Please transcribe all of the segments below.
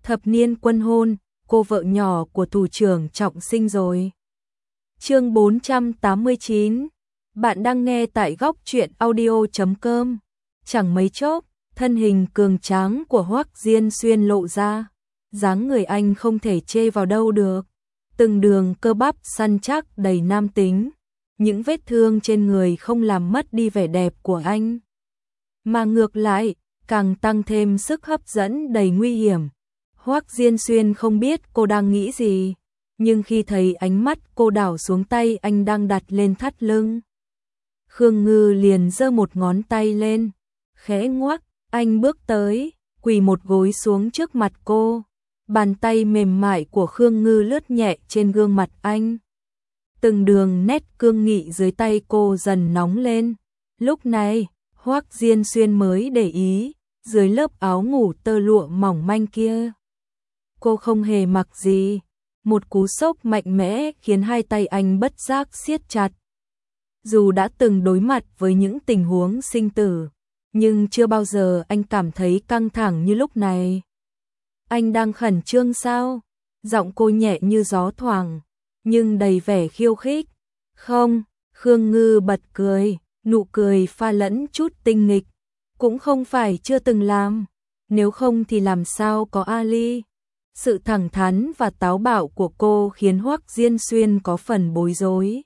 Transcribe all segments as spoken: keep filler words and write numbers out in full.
Thập niên quân hôn, cô vợ nhỏ của thủ trưởng Trọng Sinh rồi. Chương bốn trăm tám mươi chín. Bạn đang nghe tại góc truyện audio chấm com. Chẳng mấy chốc, thân hình cường tráng của Hoắc Diên Xuyên lộ ra, dáng người anh không thể chê vào đâu được. Từng đường cơ bắp săn chắc đầy nam tính, những vết thương trên người không làm mất đi vẻ đẹp của anh, mà ngược lại, càng tăng thêm sức hấp dẫn đầy nguy hiểm. Hoắc Diên Xuyên không biết cô đang nghĩ gì, nhưng khi thấy ánh mắt cô đảo xuống tay anh đang đặt lên thắt lưng, Khương Ngư liền giơ một ngón tay lên, khẽ ngoắc, anh bước tới, quỳ một gối xuống trước mặt cô. Bàn tay mềm mại của Khương Ngư lướt nhẹ trên gương mặt anh. Từng đường nét cương nghị dưới tay cô dần nóng lên. Lúc này, Hoắc Diên Xuyên mới để ý, dưới lớp áo ngủ tơ lụa mỏng manh kia, cô không hề mặc gì. Một cú sốc mạnh mẽ khiến hai tay anh bất giác siết chặt. Dù đã từng đối mặt với những tình huống sinh tử, nhưng chưa bao giờ anh cảm thấy căng thẳng như lúc này. Anh đang khẩn trương sao? Giọng cô nhẹ như gió thoảng, nhưng đầy vẻ khiêu khích. Không, Khương Ngư bật cười, nụ cười pha lẫn chút tinh nghịch. Cũng không phải chưa từng làm, nếu không thì làm sao có Ali. Sự thẳng thắn và táo bạo của cô khiến Hoắc Diên Xuyên có phần bối rối.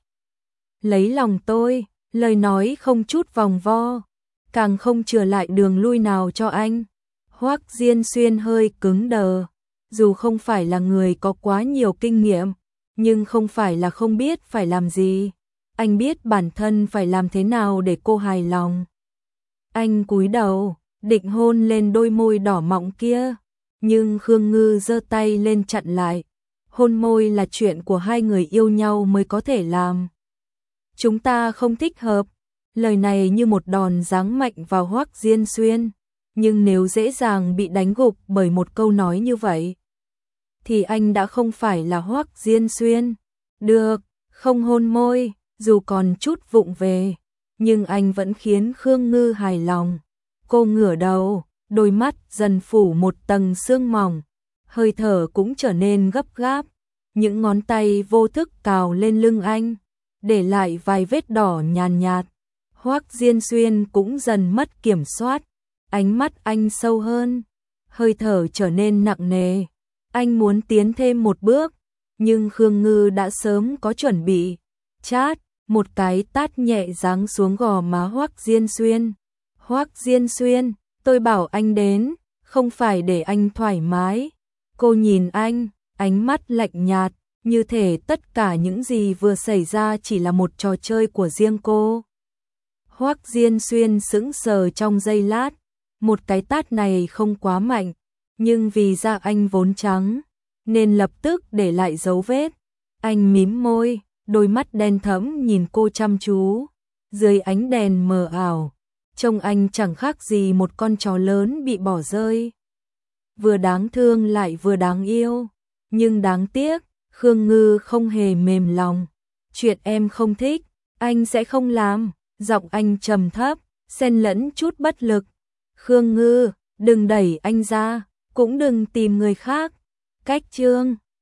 Lấy lòng tôi, lời nói không chút vòng vo, càng không chừa lại đường lui nào cho anh. Hoắc Diên Xuyên hơi cứng đờ, dù không phải là người có quá nhiều kinh nghiệm, nhưng không phải là không biết phải làm gì. Anh biết bản thân phải làm thế nào để cô hài lòng. Anh cúi đầu, định hôn lên đôi môi đỏ mọng kia, nhưng Khương Ngư giơ tay lên chặn lại. Hôn môi là chuyện của hai người yêu nhau mới có thể làm. Chúng ta không thích hợp. Lời này như một đòn giáng mạnh vào Hoắc Diên Xuyên. Nhưng nếu dễ dàng bị đánh gục bởi một câu nói như vậy, thì anh đã không phải là Hoắc Diên Xuyên. Được, không hôn môi, dù còn chút vụng về, nhưng anh vẫn khiến Khương Ngư hài lòng. Cô ngửa đầu, đôi mắt dần phủ một tầng sương mỏng, hơi thở cũng trở nên gấp gáp. Những ngón tay vô thức cào lên lưng anh, để lại vài vết đỏ nhàn nhạt. Hoắc Diên Xuyên cũng dần mất kiểm soát. Ánh mắt anh sâu hơn, hơi thở trở nên nặng nề. Anh muốn tiến thêm một bước, nhưng Khương Ngư đã sớm có chuẩn bị. Chát, một cái tát nhẹ giáng xuống gò má Hoắc Diên Xuyên. Hoắc Diên Xuyên, tôi bảo anh đến, không phải để anh thoải mái. Cô nhìn anh, ánh mắt lạnh nhạt, như thể tất cả những gì vừa xảy ra chỉ là một trò chơi của riêng cô. Hoắc Diên Xuyên sững sờ trong giây lát. Một cái tát này không quá mạnh, nhưng vì da anh vốn trắng, nên lập tức để lại dấu vết. Anh mím môi, đôi mắt đen thẫm nhìn cô chăm chú. Dưới ánh đèn mờ ảo, trông anh chẳng khác gì một con chó lớn bị bỏ rơi. Vừa đáng thương lại vừa đáng yêu. Nhưng đáng tiếc, Khương Ngư không hề mềm lòng. Chuyện em không thích, anh sẽ không làm. Giọng anh trầm thấp, xen lẫn chút bất lực. Khương Ngư, đừng đẩy anh ra, cũng đừng tìm người khác. Cách chương